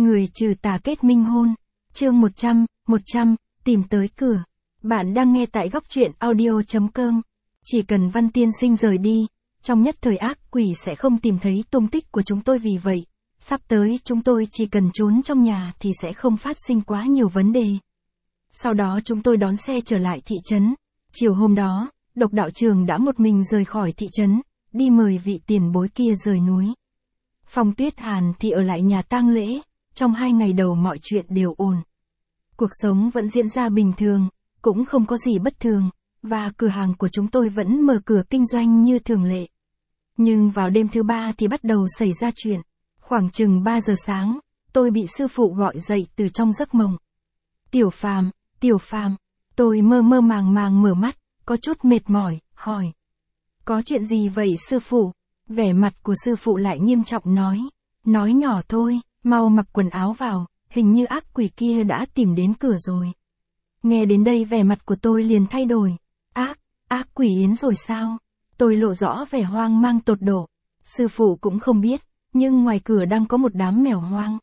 Người trừ tà kết minh hôn. Chương 100, tìm tới cửa. Bạn đang nghe tại góc truyện audio.com. Chỉ cần Văn tiên sinh rời đi, trong nhất thời ác quỷ sẽ không tìm thấy tung tích của chúng tôi, vì vậy, sắp tới chúng tôi chỉ cần trốn trong nhà thì sẽ không phát sinh quá nhiều vấn đề. Sau đó chúng tôi đón xe trở lại thị trấn. Chiều hôm đó, Độc đạo trường đã một mình rời khỏi thị trấn, đi mời vị tiền bối kia rời núi. Phong Tuyết Hàn thì ở lại nhà tang lễ. Trong 2 ngày đầu mọi chuyện đều ổn. Cuộc sống vẫn diễn ra bình thường, cũng không có gì bất thường, và cửa hàng của chúng tôi vẫn mở cửa kinh doanh như thường lệ. Nhưng vào đêm thứ 3 thì bắt đầu xảy ra chuyện. Khoảng chừng 3 giờ sáng, tôi bị sư phụ gọi dậy từ trong giấc mộng. Tiểu Phàm, tôi mơ mơ màng màng mở mắt, có chút mệt mỏi, hỏi. Có chuyện gì vậy sư phụ? Vẻ mặt của sư phụ lại nghiêm trọng nói nhỏ thôi. Mau mặc quần áo vào, hình như ác quỷ kia đã tìm đến cửa rồi. Nghe đến đây vẻ mặt của tôi liền thay đổi. Ác quỷ Yến rồi sao? Tôi lộ rõ vẻ hoang mang tột độ. Sư phụ cũng không biết, nhưng ngoài cửa đang có một đám mèo hoang.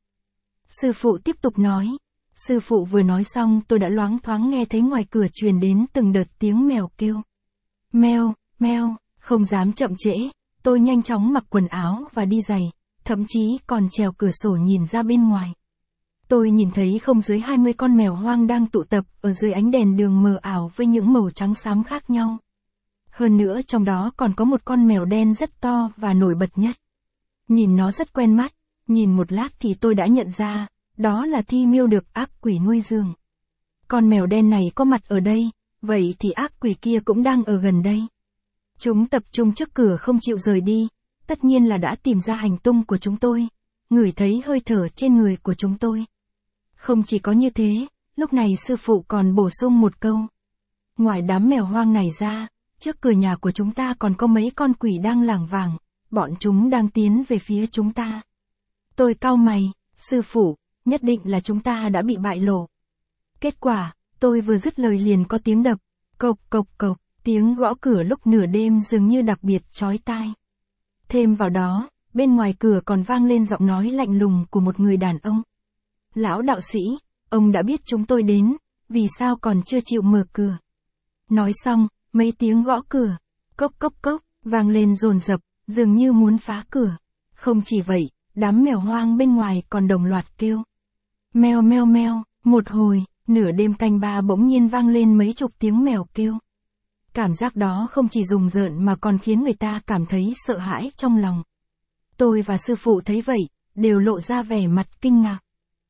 Sư phụ tiếp tục nói. Sư phụ vừa nói xong tôi đã loáng thoáng nghe thấy ngoài cửa truyền đến từng đợt tiếng mèo kêu. Meo, meo, không dám chậm trễ, tôi nhanh chóng mặc quần áo và đi giày. Thậm chí còn trèo cửa sổ nhìn ra bên ngoài. Tôi nhìn thấy không dưới 20 con mèo hoang đang tụ tập ở dưới ánh đèn đường mờ ảo với những màu trắng xám khác nhau. Hơn nữa trong đó còn có một con mèo đen rất to và nổi bật nhất. Nhìn nó rất quen mắt, nhìn một lát thì tôi đã nhận ra, đó là Thi Miêu được ác quỷ nuôi dưỡng. Con mèo đen này có mặt ở đây, vậy thì ác quỷ kia cũng đang ở gần đây. Chúng tập trung trước cửa không chịu rời đi. Tất nhiên là đã tìm ra hành tung của chúng tôi, ngửi thấy hơi thở trên người của chúng tôi. Không chỉ có như thế, lúc này sư phụ còn bổ sung một câu. Ngoài đám mèo hoang này ra, trước cửa nhà của chúng ta còn có mấy con quỷ đang lảng vảng, bọn chúng đang tiến về phía chúng ta. Tôi cau mày, sư phụ, nhất định là chúng ta đã bị bại lộ. Kết quả, tôi vừa dứt lời liền có tiếng đập, cộc cộc cộc, tiếng gõ cửa lúc nửa đêm dường như đặc biệt chói tai. Thêm vào đó, bên ngoài cửa còn vang lên giọng nói lạnh lùng của một người đàn ông. Lão đạo sĩ, ông đã biết chúng tôi đến, vì sao còn chưa chịu mở cửa? Nói xong, mấy tiếng gõ cửa, cốc cốc cốc, vang lên dồn dập, dường như muốn phá cửa. Không chỉ vậy, đám mèo hoang bên ngoài còn đồng loạt kêu. Meo meo meo, một hồi, nửa đêm canh 3 bỗng nhiên vang lên mấy chục tiếng mèo kêu. Cảm giác đó không chỉ rùng rợn mà còn khiến người ta cảm thấy sợ hãi trong lòng. Tôi và sư phụ thấy vậy, đều lộ ra vẻ mặt kinh ngạc.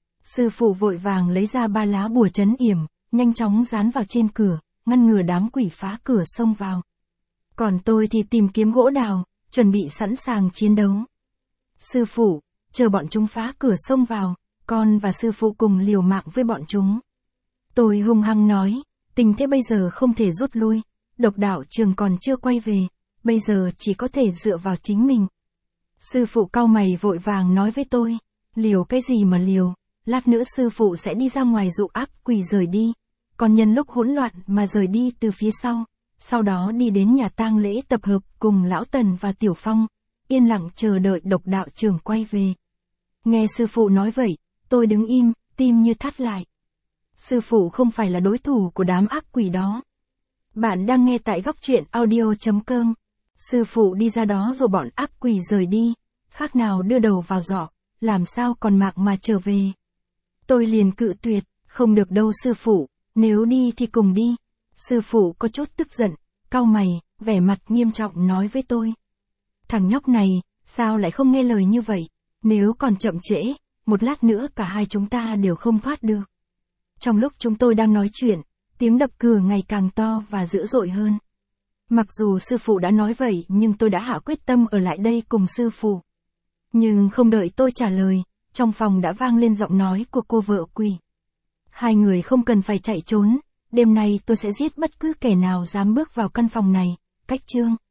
Sư phụ vội vàng lấy ra 3 lá bùa trấn yểm, nhanh chóng dán vào trên cửa, ngăn ngừa đám quỷ phá cửa xông vào. Còn tôi thì tìm kiếm gỗ đào, chuẩn bị sẵn sàng chiến đấu. Sư phụ, chờ bọn chúng phá cửa xông vào, con và sư phụ cùng liều mạng với bọn chúng. Tôi hung hăng nói, tình thế bây giờ không thể rút lui. Độc đạo trường còn chưa quay về, bây giờ chỉ có thể dựa vào chính mình. Sư phụ cau mày vội vàng nói với tôi, liều cái gì mà liều, lát nữa sư phụ sẽ đi ra ngoài dụ ác quỷ rời đi, còn nhân lúc hỗn loạn mà rời đi từ phía sau đó đi đến nhà tang lễ tập hợp cùng Lão Tần và Tiểu Phong, yên lặng chờ đợi độc đạo trường quay về. Nghe sư phụ nói vậy, tôi đứng im, tim như thắt lại. Sư phụ không phải là đối thủ của đám ác quỷ đó. Bạn đang nghe tại góc truyện audio.com. Sư phụ đi ra đó rồi bọn ác quỷ rời đi, khác nào đưa đầu vào giỏ, làm sao còn mạng mà trở về. Tôi liền cự tuyệt, không được đâu sư phụ, nếu đi thì cùng đi. Sư phụ có chút tức giận, cau mày, vẻ mặt nghiêm trọng nói với tôi. Thằng nhóc này, sao lại không nghe lời như vậy, nếu còn chậm trễ, một lát nữa cả hai chúng ta đều không thoát được. Trong lúc chúng tôi đang nói chuyện, tiếng đập cửa ngày càng to và dữ dội hơn. Mặc dù sư phụ đã nói vậy nhưng tôi đã hạ quyết tâm ở lại đây cùng sư phụ. Nhưng không đợi tôi trả lời, trong phòng đã vang lên giọng nói của cô vợ quỷ. Hai người không cần phải chạy trốn, đêm nay tôi sẽ giết bất cứ kẻ nào dám bước vào căn phòng này, cách chương.